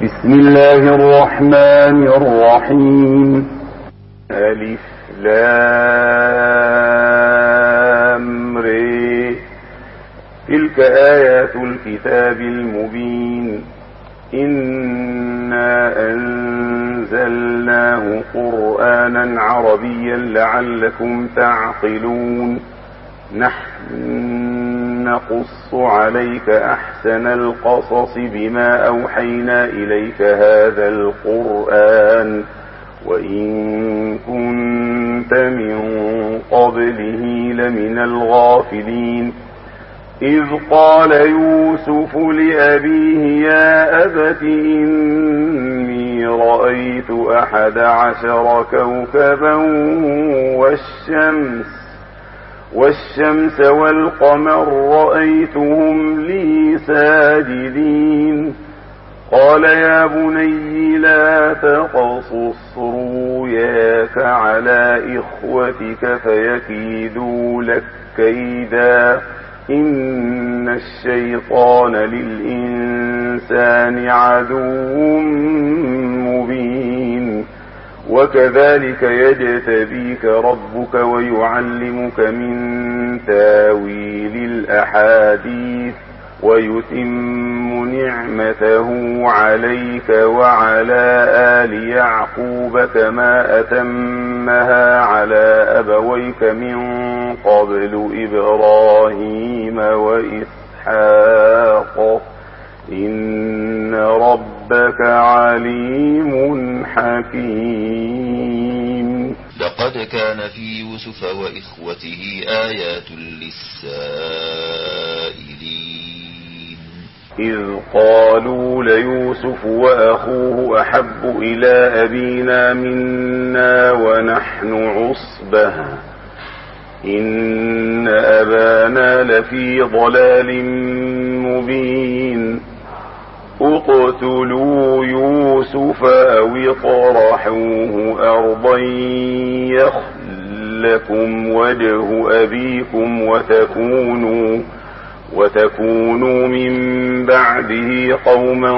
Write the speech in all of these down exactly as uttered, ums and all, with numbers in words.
بسم الله الرحمن الرحيم. ألف لام ر. تلك آيات الكتاب المبين. إنا أنزلناه قرآنا عربيا لعلكم تعقلون. نحن نقص عليك أحسن القصص بما أوحينا إليك هذا القرآن وإن كنت من قبله لمن الغافلين. إذ قال يوسف لأبيه يا أبت إني رأيت أحد عشر كوكبا والشمس والشمس والقمر رأيتهم لي ساجدين. قال يا بني لا تقصص رؤياك على إخوتك فيكيدوا لك كيدا إن الشيطان للإنسان عدو مبين. وكذلك يجتبيك ربك ويعلمك من تاويل الأحاديث ويتم نعمته عليك وعلى آل يعقوب كما أتمها على أبويك من قبل إبراهيم وإسحاق إن ربك عليم حكيم. لقد كان في يوسف وإخوته آيات للسائلين إذ قالوا ليوسف وأخوه أحب إلى أبينا منا ونحن عصبة إن أبانا لفي ضلال مبين. اقتلوا يوسف أو اطرحوه أرضا يخل لكم وجه أبيكم وتكونوا وتكونوا من بعده قوما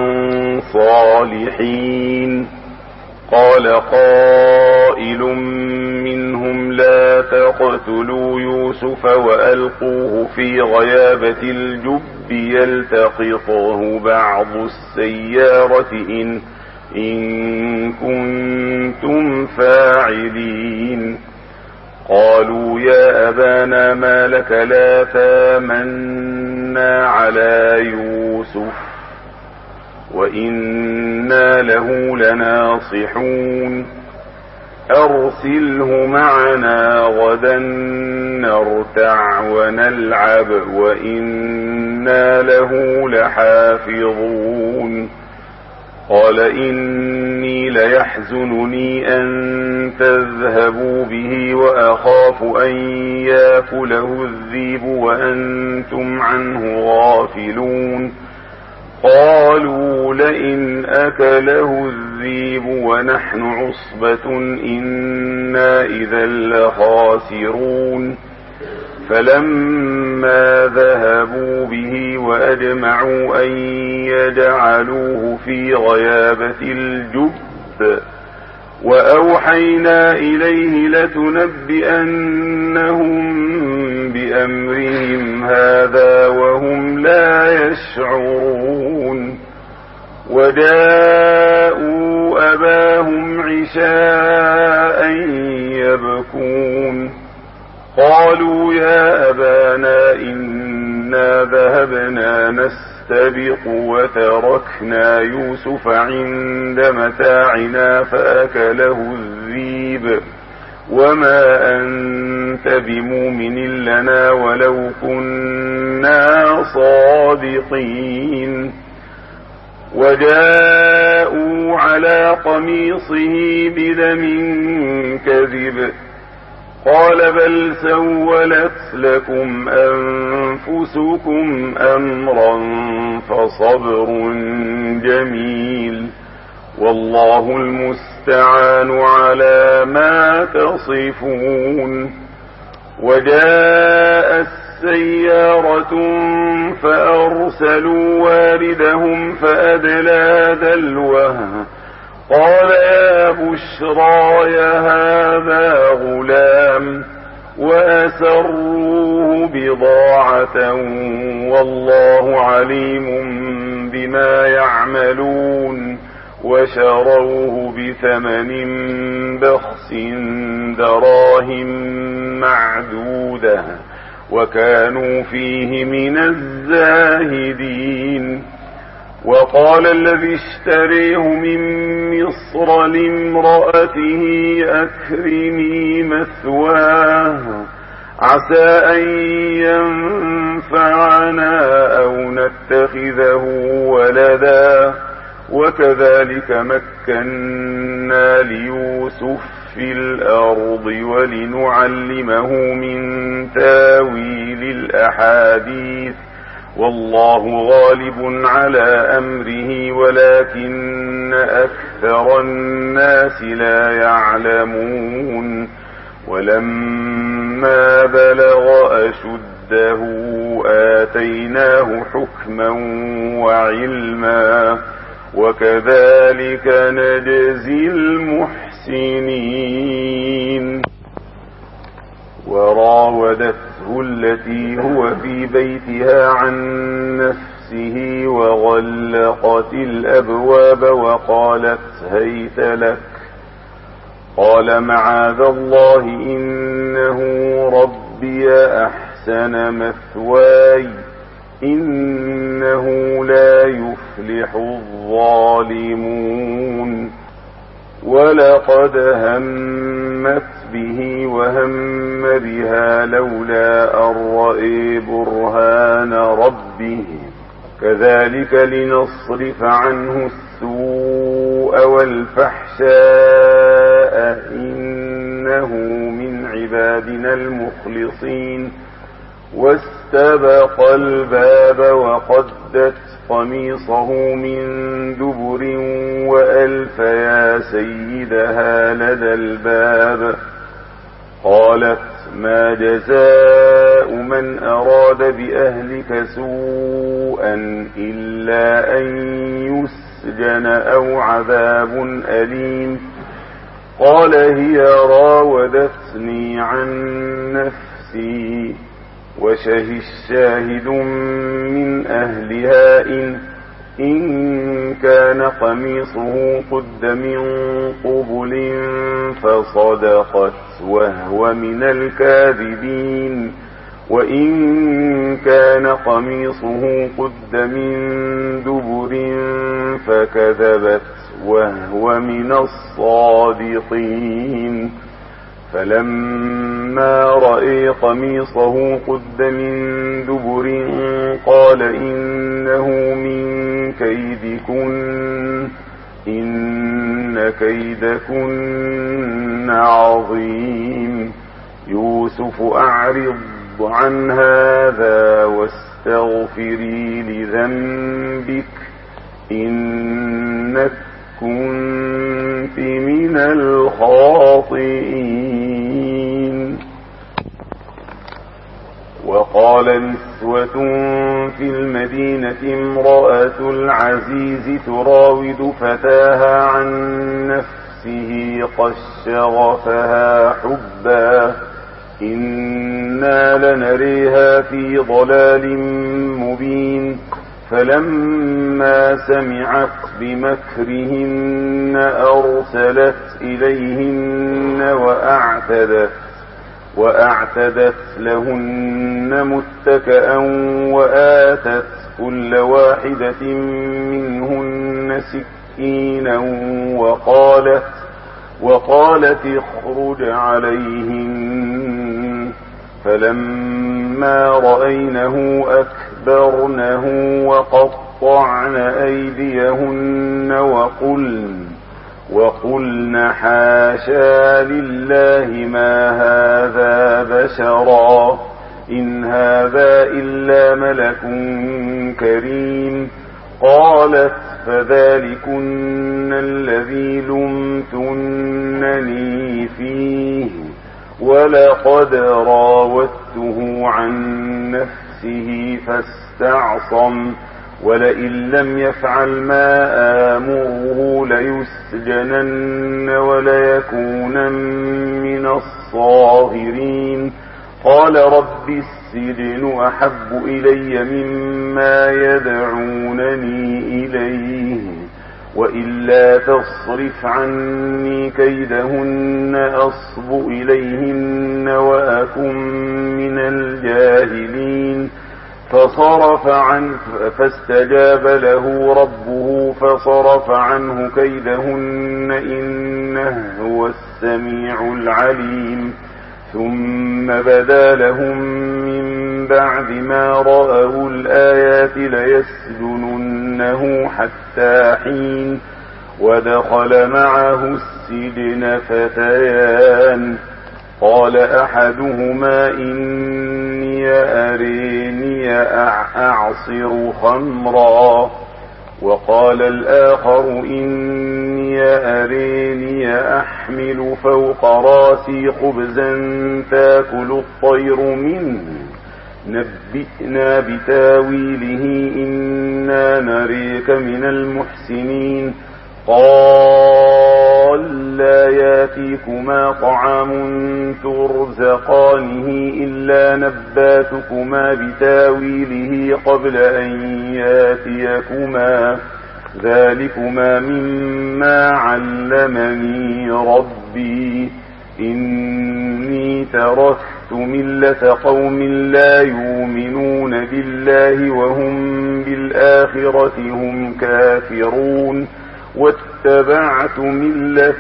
صالحين. قال قائل منهم لا تقتلوا يوسف وألقوه في غيابة الجب يلتقطه بعض السيارة إن, إن كنتم فاعلين. قالوا يا أبانا ما لك لا تامنا على يوسف وإنا له لناصحون. أرسله معنا غدا نرتع ونلعب وإنا له لحافظون. قال إني ليحزنني أن تذهبوا به وأخاف أن يأكله الذئب وأنتم عنه غافلون. قالوا لئن أكله الذئب ونحن عصبة إنا إذا لخاسرون. فلما ذهبوا به وأجمعوا أن يجعلوه في غيابة الجب وأوحينا إليه لتنبئنهم بأمرهم هذا وهم لا يشعرون. وجاءوا أباهم عشاء يبكون. قالوا يا أبانا إنا ذهبنا نستبق وتركنا يوسف عند متاعنا فأكله الذئب وما أنت بمؤمن لنا ولو كنا صادقين. وجاءوا على قميصه بدم كذب. قال بل سولت لكم أنفسكم أمرا فصبر جميل والله المستعان على ما تصفون. وجاء سيارة فأرسلوا واردهم فأدلى دلوه قال يا بشرى هذا غلام وأسروه بضاعة والله عليم بما يعملون وشروه بثمن بخس دراهم معدودة وكانوا فيه من الزاهدين. وقال الذي اشتريه من مصر لامرأته أكرمي مثواه عسى أن ينفعنا أو نتخذه ولدا وكذلك مكنا ليوسف في الأرض ولنعلمه من تاويل الأحاديث والله غالب على أمره ولكن أكثر الناس لا يعلمون. ولما بلغ أشده آتيناه حكما وعلما وكذلك نجزي المحسنين. وراودته التي هو في بيتها عن نفسه وغلقت الأبواب وقالت هيت لك قال معاذ الله إنه ربي أحسن مثواي إنه لا يفلح الظالمون. ولقد همت به وهم بها لولا أن رأى برهان ربه كذلك لنصرف عنه السوء والفحشاء إنه من عبادنا المخلصين. واستبق الباب وقدت قميصه من دبر وألف يا سيدها لدى الباب قالت ما جزاء من أراد بأهلك سوءا إلا أن يسجن أو عذاب أليم. قال هي راودتني عن نفسي وشهد شاهد من أهلها إن, إن كان قميصه قد من قبل فصدقت وهو من الكاذبين وإن كان قميصه قد من دبر فكذبت وهو من الصادقين. فلما رأى قميصه قد من دبر قال إنه من كيدكن إن كيدكن عظيم. يوسف أعرض عن هذا واستغفري لذنبك إنك كنت من الخاطئين. وقال نسوة في المدينة امرأة العزيز تراود فتاها عن نفسه قد شغفها حبا إنا لنريها في ضلال مبين. فلما سمعت بمكرهن أرسلت إليهن وأعتدت, وأعتدت لهن متكئا وآتت كل واحدة منهن سكينا وقالت, وقالت اخرج عليهن. فلما رأينه أكبرنه وقطعن أيديهن وقلن, وقلن حاشا لله ما هذا بشرا إن هذا إلا ملك كريم. قالت فذلكن الذي لمتنني فيه ولقد راودته عن نفسه فاستعصم ولئن لم يفعل ما آمره ليسجنن وليكونن من الصاغرين. قال رب السجن أحب إلي مما يدعونني إليه وإلا تصرف عني كيدهن أصب إليهن وأكن من الجاهلين. فصرف عنه فاستجاب له ربه فصرف عنه كيدهن إنه هو السميع العليم. ثم بدا لهم من بعد ما رأوا الآيات ليسجننه حتى حين. ودخل معه السجن فتيان قال أحدهما إني أريني أعصر خمرا وقال الآخر إني أريني أحمل فوق راسي خبزا تاكل الطير منه نبئنا بتاويله إنا نريك من المحسنين. قال لا ياتيكما طعام ترزقانه إلا نباتكما بتاويله قبل أن ياتيكما ذلكما مما علمني ربي إني تركت ملة قوم لا يؤمنون بالله وهم بالآخرة هم كافرون واتبعت ملة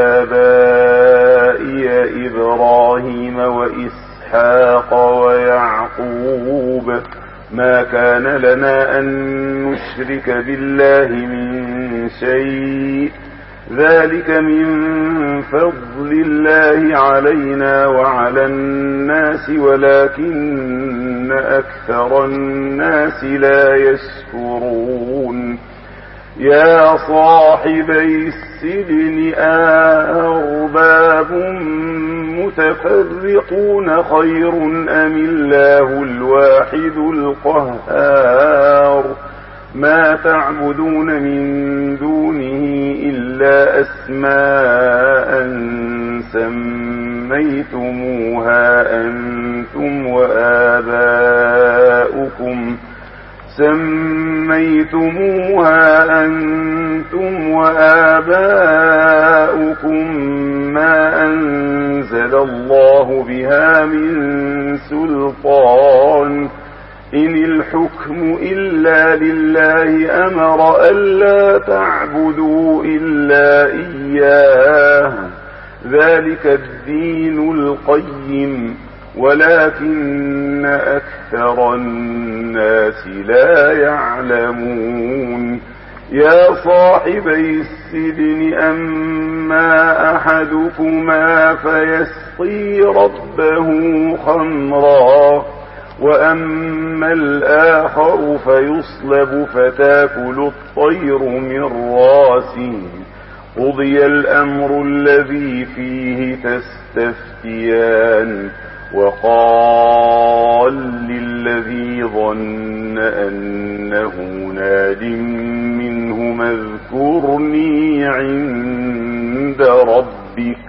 آبائي إبراهيم وإسحاق ويعقوب ما كان لنا أن نشرك بالله من شيء ذلك من فضل الله علينا وعلى الناس ولكن أكثر الناس لا يشكرون. يا صاحبي السجن أأرباب متفرقون خير أم الله الواحد القهار ما تعبدون من دونه إلا أسماء سميتموها أنتم وآباؤكم سميتموها أنتم وآباؤكم ما أنزل الله بها من سلطان إن الحكم إلا لله أمر ألا تعبدوا إلا إياه ذلك الدين القيم ولكن أكثر الناس لا يعلمون. يا صاحبي السجن أما أحدكما فيسقي ربه خمرا وأما الآخر فيصلب فتاكل الطير من راسه قضي الأمر الذي فيه تستفتيان. وقال للذي ظن أنه ناج منهما اذكرني عند ربك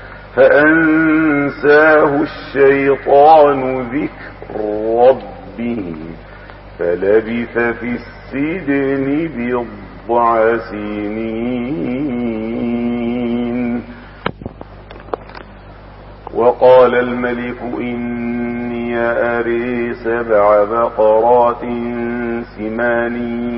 فأنساه الشيطان ذكر ربه فلبث في السجن بضع سنين. وقال الملك إني أري سبع بقرات سمان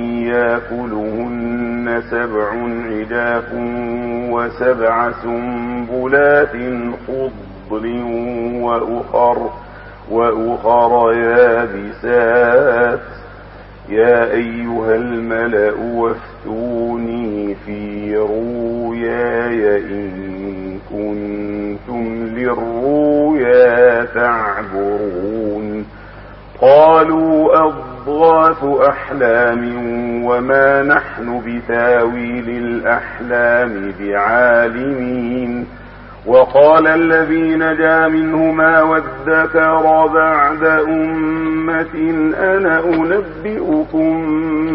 يأكلهن سبع عجاف وسبع سنبلات خضر وأخر, وأخر يابسات يا أيها الملأ وافتوني في رؤياي إن كنتم للرؤيا تعبرون. قالوا أضغاث أحلام وما نحن بتاويل الأحلام بعالمين وقال الذي نجا منهما وادكر بعد أمة أنا أنبئكم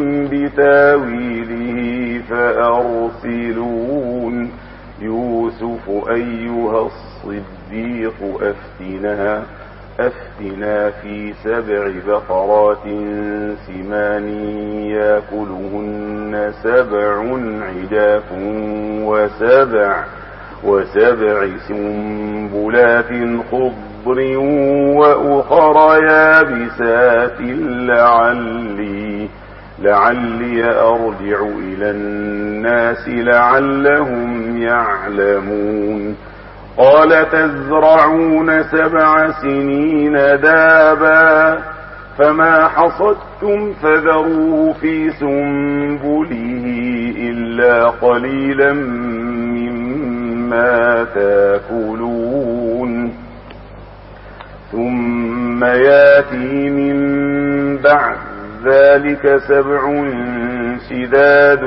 بتاويله فأرسلون يوسف أيها الصديق أفتنا أفتنا في سبع بقرات سمان يأكلهن سبع عجاف وسبع وسبع سنبلات خضر وأخر يابسات لعلي لعلي أرجع إلى الناس لعلهم يعلمون قال تزرعون سبع سنين دابا فما حصدتم فذروه في سنبله إلا قليلا مما تاكلون ثم ياتي من بعد ذلك سبع شداد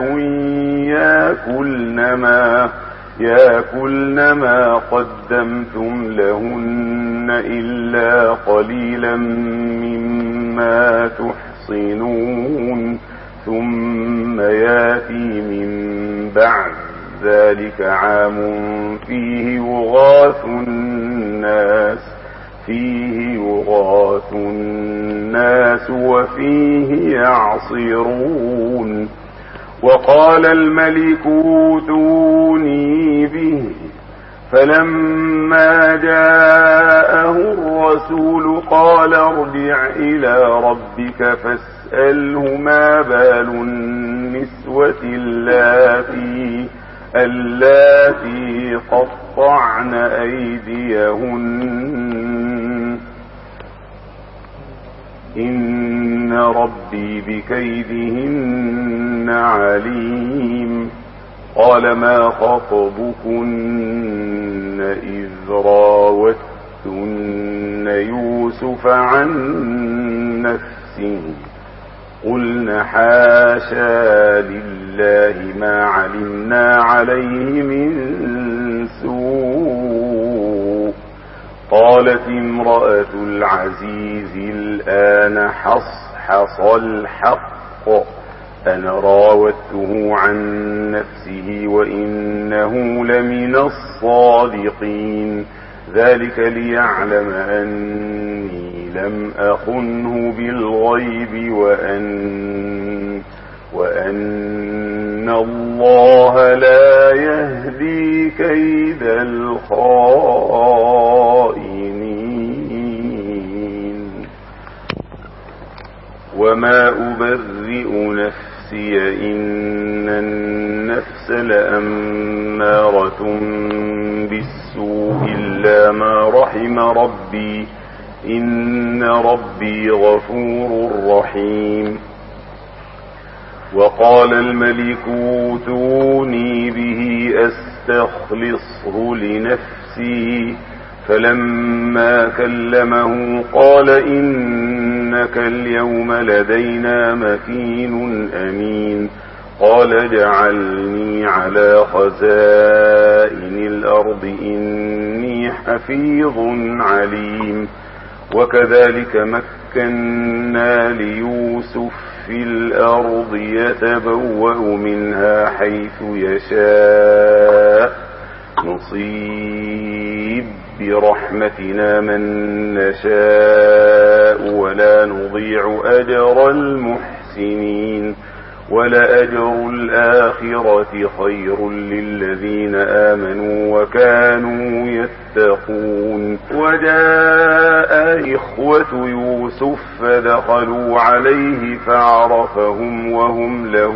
ياكلن ما ياكلن ما قدمتم لهن إلا قليلا مما تحصنون ثم ياتي من بعد ذلك عام فيه يغاث الناس فيه يغاث الناس وفيه يعصرون وقال الملك اوتوني به فلما جاءه الرسول قال ارجع إلى ربك فاسأله ما بال النسوة اللاتي اللاتي قطعن أيديهن إن ربي بكيدهن عليم قال ما خطبكن إذ راوتن يوسف عن نفسه قلن حاشا لله ما علمنا عليه من سوء قالت امرأة العزيز الآن حصحص الحق أنا راودته عن نفسه وإنه لمن الصادقين ذلك ليعلم أني لم أخنه بالغيب وأن وأن الله لا يهدي كيد الخائنين وما أبرئ نفسي إن النفس لأمارة بالسوء إلا ما رحم ربي إن ربي غفور رحيم وقال الملك اوتوني به أستخلصه لنفسي فلما كلمه قال إنك اليوم لدينا مكين أمين قال اجعلني على خزائن الأرض إني حفيظ عليم وكذلك مكنا ليوسف في الأرض يتبوأ منها حيث يشاء نصيب برحمتنا من نشاء ولا نضيع أجر المحسنين ولأجر الآخرة خير للذين آمنوا وكانوا يتقون وجاء إخوة يوسف فدخلوا عليه فعرفهم وهم له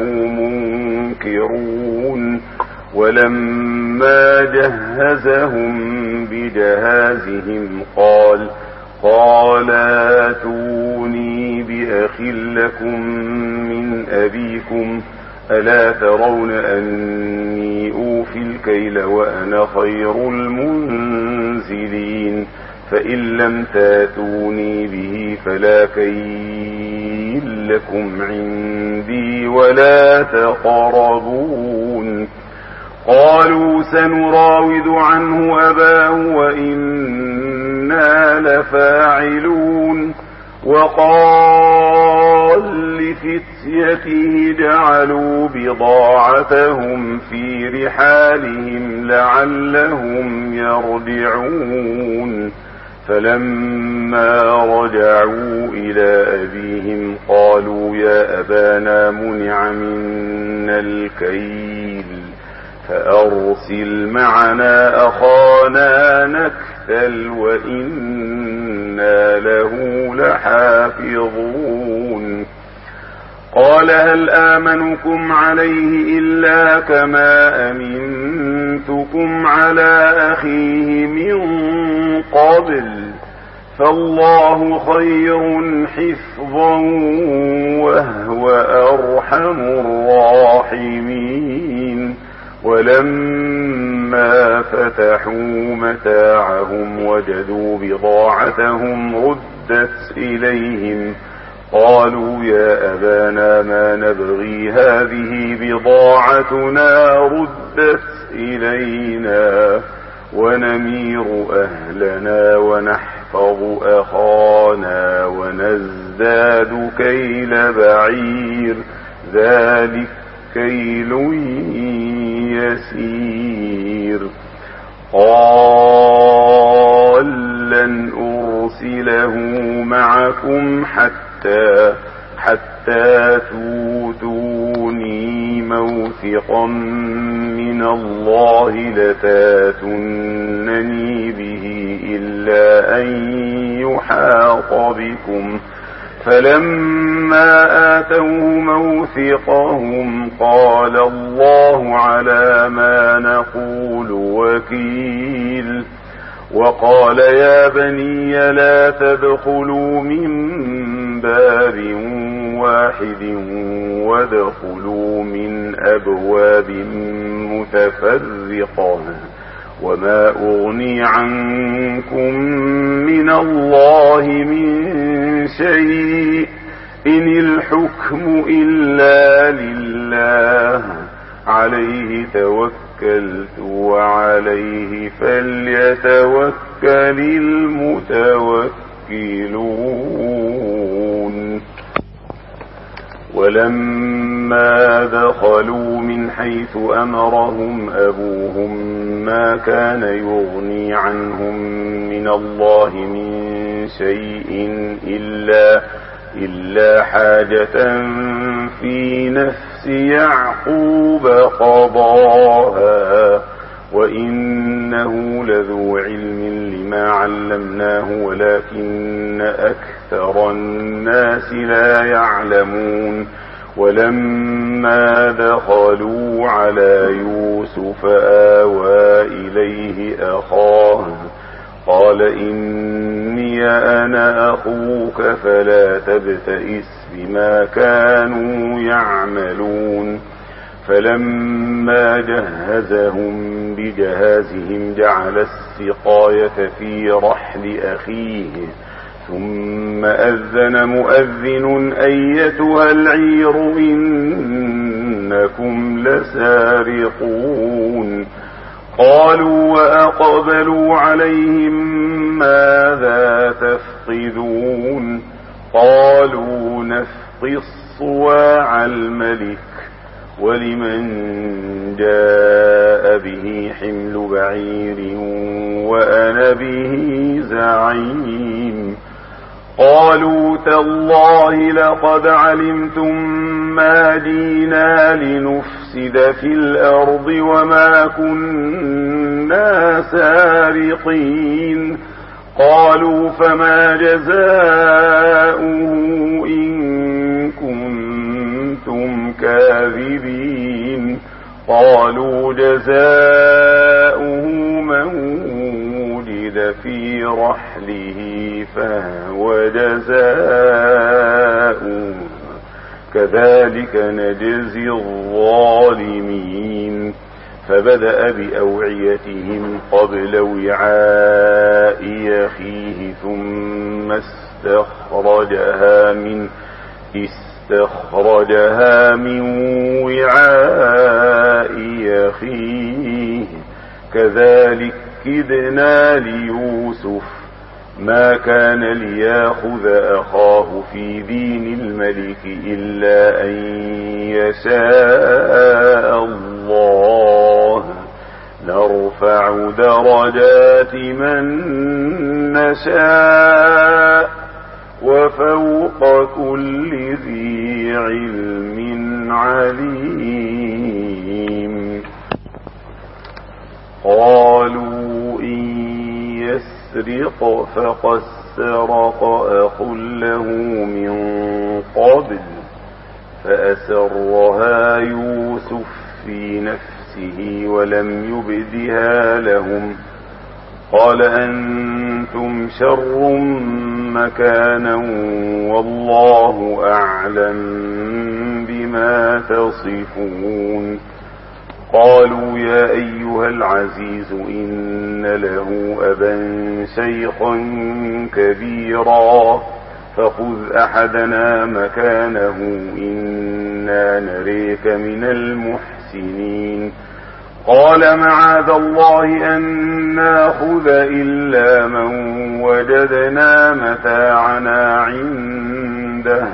منكرون ولما جهزهم بجهازهم قال قال اتوني بأخ لكم من أبيكم ألا ترون أني أوفي الكيل وأنا خير المنزلين فإن لم تاتوني به فلا كيل لكم عندي ولا تقربون قالوا سنراود عنه أباه وإنا لفاعلون. وقال لفتيته جعلوا بضاعتهم في رحالهم لعلهم يرجعون. فلما رجعوا إلى أبيهم قالوا يا أبانا منع منا الكيل فأرسل معنا أخانا نكتل وإنا له لحافظون. قال هل آمنكم عليه إلا كما أمنتكم على أخيه من قبل فالله خير حفظا وهو أرحم الراحمين. ولما فتحوا متاعهم وجدوا بضاعتهم ردت إليهم قالوا يا أبانا ما نبغي هذه بضاعتنا ردت إلينا ونمير أهلنا ونحفظ أخانا ونزداد كيل بعير ذلك كيل يسير. قال لن أرسله معكم حتى حتى توتوني موثقا من الله لتاتونني به إلا أن يحاط بكم. فلما آتوه موثقهم قال الله على ما نقول وكيل. وقال يا بني لا تدخلوا من باب واحد وادخلوا من أبواب متفرقة وما أغني عنكم من الله من شيء إن الحكم إلا لله عليه توكلت وعليه فليتوكل المتوكلون. ولما دخلوا من حيث أمرهم أبوهم ما كان يغني عنهم من الله من شيء إلا, إلا حاجة في نفس يعقوب قضاها وإنه لذو علم لما علمناه ولكن أكثر الناس لا يعلمون. ولما دخلوا على يوسف آوى إليه أخاه قال إني أنا أخوك فلا تبتئس بما كانوا يعملون. فلما جهزهم بجهازهم جعل السقاية في رحل أخيه ثم أذن مؤذن أيتها العير إنكم لسارقون. قالوا وأقبلوا عليهم ماذا تفقدون قالوا نفقد صواع الملك ولمن جاء به حمل بعير وأنا به زعيم. قالوا تالله لقد علمتم ما جئنا لنفسد في الأرض وما كنا سارقين. قالوا فما جزاؤه إن كنتم كاذبين. قالوا جزاؤه من وجد في رحله فهو جزاؤه كذلك نجزي الظالمين. فبدأ بأوعيتهم قبل وعاء أخيه ثم استخرجها من استخرجها من وعاء أخيه كذلك كدنا ليوسف ما كان ليأخذ أخاه في دين الملك إلا أن يشاء الله نرفع درجات من نشاء وفوق كل ذي علم عليم. قالوا إن يسرق فقد سرق أخ له من قبل فأسرها يوسف في نفسه ولم يبدها لهم قال أنتم شر مكانا والله أعلم بما تصفون. قالوا يا أيها العزيز إن له أبا شيخا كبيرا فخذ أحدنا مكانه إنا نريك من المحسنين. قال معاذ الله أن ناخذ إلا من وجدنا متاعنا عنده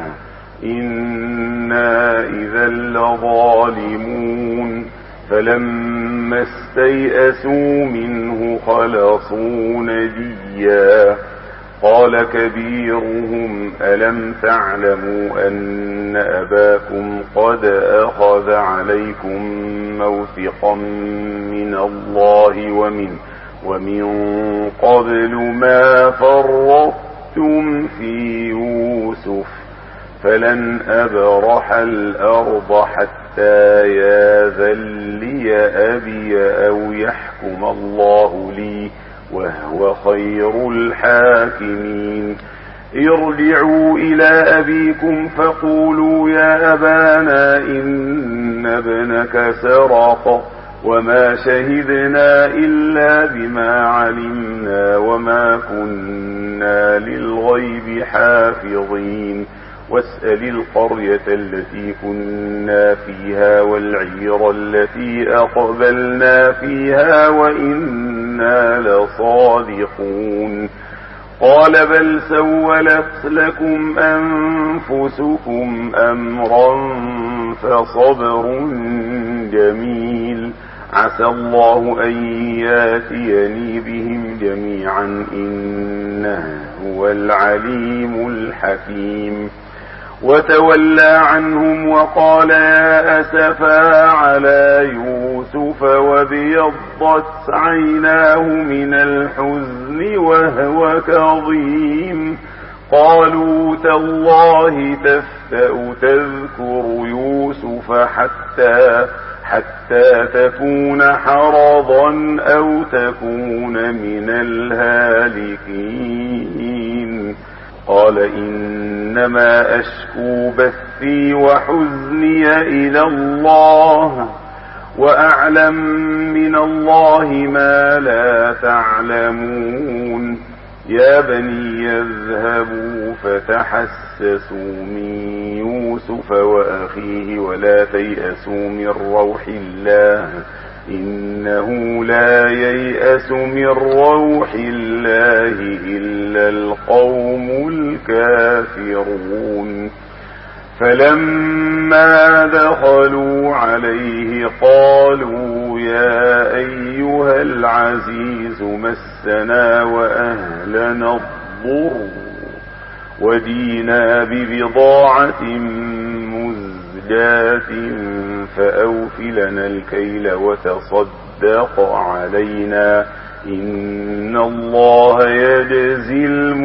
إنا إذا لظالمون. فلما استيئسوا منه خلصوا نجيا قال كبيرهم ألم تعلموا أن أباكم قد أخذ عليكم موثقا من الله ومن, ومن قبل ما فرطتم في يوسف فلن أبرح الأرض حتى ياذن لي أبي أو يحكم الله لي وهو خير الحاكمين. ارجعوا إلى أبيكم فقولوا يا أبانا إن ابنك سرق وما شهدنا إلا بما علمنا وما كنا للغيب حافظين. واسأل القرية التي كنا فيها والعير التي أقبلنا فيها وإنا لصادقون. قال بل سولت لكم أنفسكم أمرا فصبر جميل عسى الله أن ياتيني بهم جميعا إنه هو العليم الحكيم. وتولى عنهم وقال يا أسفا على يوسف وابيضت عيناه من الحزن وهو كظيم. قالوا تالله تفتأ تذكر يوسف حتى حتى تكون حرضا أو تكون من الهالكين. قال إنما أشكو بثي وحزني إلى الله وأعلم من الله ما لا تعلمون. يا بني يذهبوا فتحسسوا من يوسف وأخيه ولا تيأسوا من روح الله إنه لا ييأس من روح الله إلا القوم الكافرون. فلما دخلوا عليه قالوا يا أيها العزيز مسنا وأهلنا الضر ودينا ببضاعة مزجاة فأوفلنا الكيل وتصدق علينا إن الله يجزي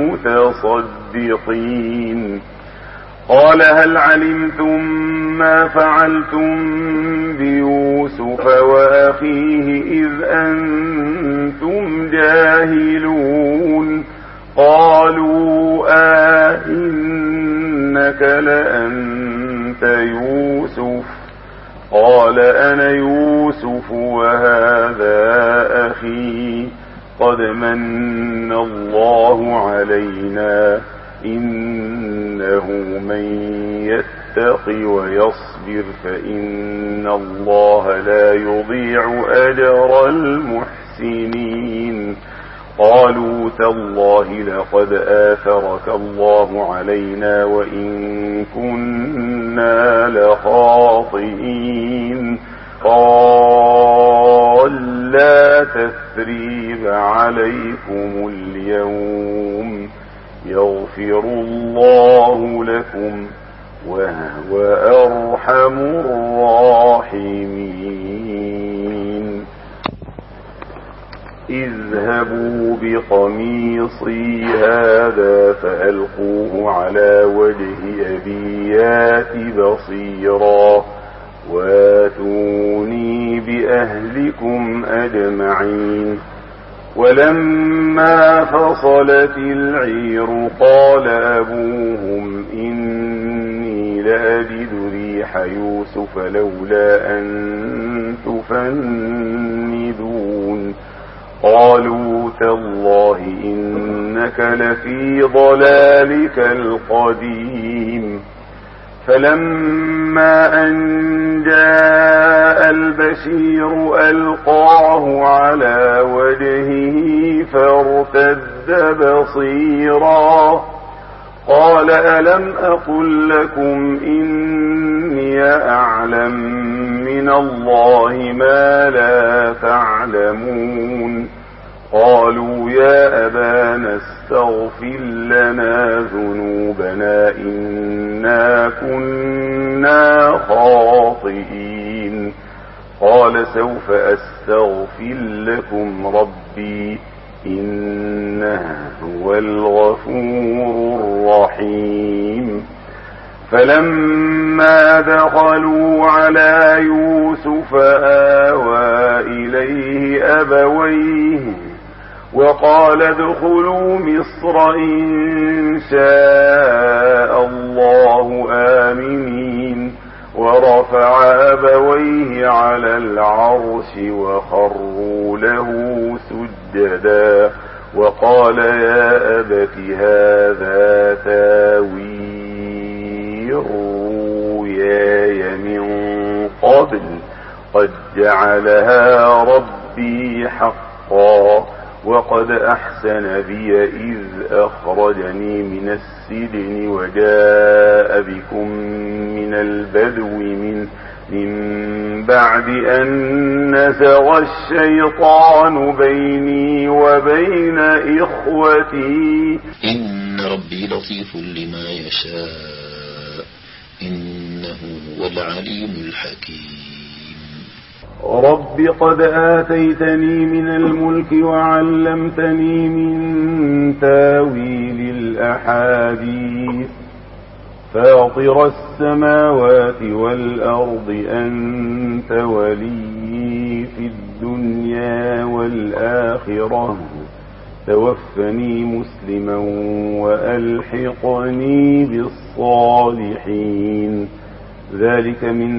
المتصدقين. قال هل علمتم ما فعلتم بيوسف وأخيه إذ أنتم جاهلون. قالوا آه إنك لأنت يوسف. قال أنا يوسف وهذا أخي قد من الله علينا إنه من يتق ويصبر فإن الله لا يضيع أجر المحسنين. محسنين. قالوا تالله لقد آثرك الله علينا وإن كنا لخاطئين. قال لا تثريب عليكم اليوم يغفر الله لكم وهو أرحم الراحمين. اذهبوا بقميصي هذا فألقوه على وجه أبي يات بصيرا واتوني بأهلكم أجمعين. ولما فصلت العير قال أبوهم إني لأجد ريح يوسف لولا أن تفندون. قالوا تالله إنك لفي ضلالك القديم. فلما أن جاء البشير ألقاه على وجهه فارتد بصيرا قال ألم أقل لكم إني أعلم من الله ما لا تعلمون. قالوا يا أبانا استغفر لنا ذنوبنا إنا كنا خاطئين. قال سوف أستغفر لكم ربي إنه هو الغفور الرحيم. فلما دخلوا على يوسف آوى إليه أبويه وقال ادخلوا مصر إن شاء الله آمنين. ورفع أبويه على العرش وخروا له سجدا وقال يا أبت هذا تاويل رؤياي من قبل قد جعلها ربي حقا وقد أحسن بي إذ أخرجني من السجن وجاء بكم من البدو من, من بعد أن نزغ الشيطان بيني وبين إخوتي إن ربي لطيف لما يشاء إنه هو العليم الحكيم. رب قد آتيتني من الملك وعلمتني من تاويل الأحاديث فاطر السماوات والأرض أنت ولي في الدنيا والآخرة توفني مسلما وألحقني بالصالحين. ذلك من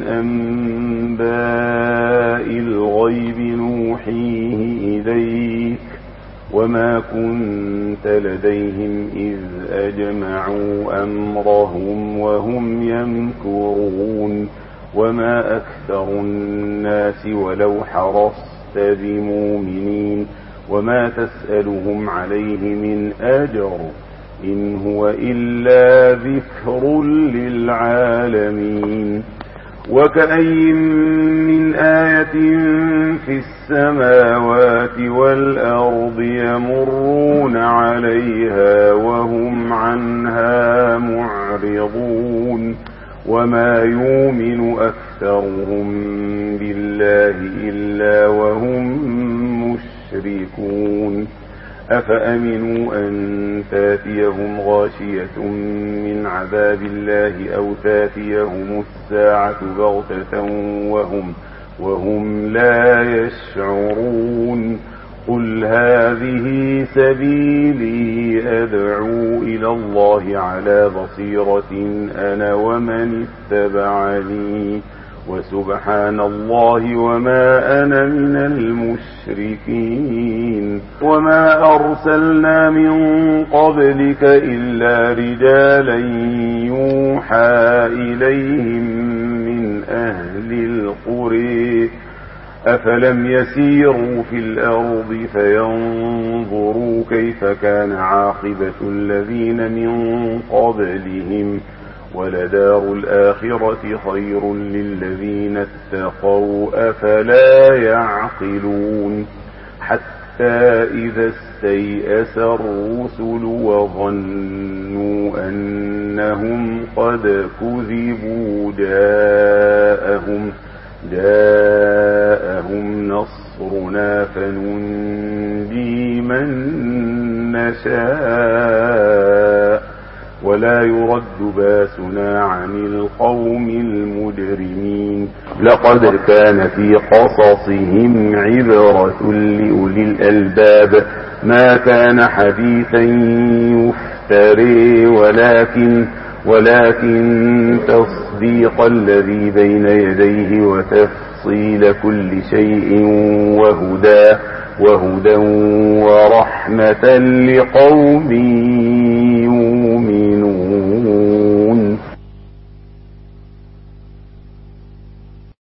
أنباء الغيب نوحيه إليك وما كنت لديهم إذ أجمعوا أمرهم وهم يمكرون. وما أكثر الناس ولو حرصت بمؤمنين وما تسألهم عليه من أجر إن هو إلا ذكر للعالمين. وكأي من آية في السماوات والأرض يمرون عليها وهم عنها معرضون. وما يؤمن أكثرهم بالله إلا وهم مشركون. أفأمنوا أن تاتيهم غاشية من عذاب الله أو تاتيهم الساعة بغتة وهم, وهم لا يشعرون. قل هذه سبيلي أدعو إلى الله على بصيرة أنا ومن اتبعني وسبحان الله وما أنا من المشركين. وما أرسلنا من قبلك إلا رجالا يوحى إليهم من أهل القرى أفلم يسيروا في الأرض فينظروا كيف كان عاقبة الذين من قبلهم ولدار الآخرة خير للذين اتقوا أفلا يعقلون حتى إذا استيأس الرسل وظنوا أنهم قد كذبوا جاءهم جاءهم نصرنا فننجي من نشاء ولا يرد باسنا عن القوم المجرمين لقد كان في قصصهم عبرة لأولي الألباب ما كان حديثا يفتري ولكن ولكن تصديق الذي بين يديه وتفصيل كل شيء وهدى وهدى ورحمة لقوم يؤمنون.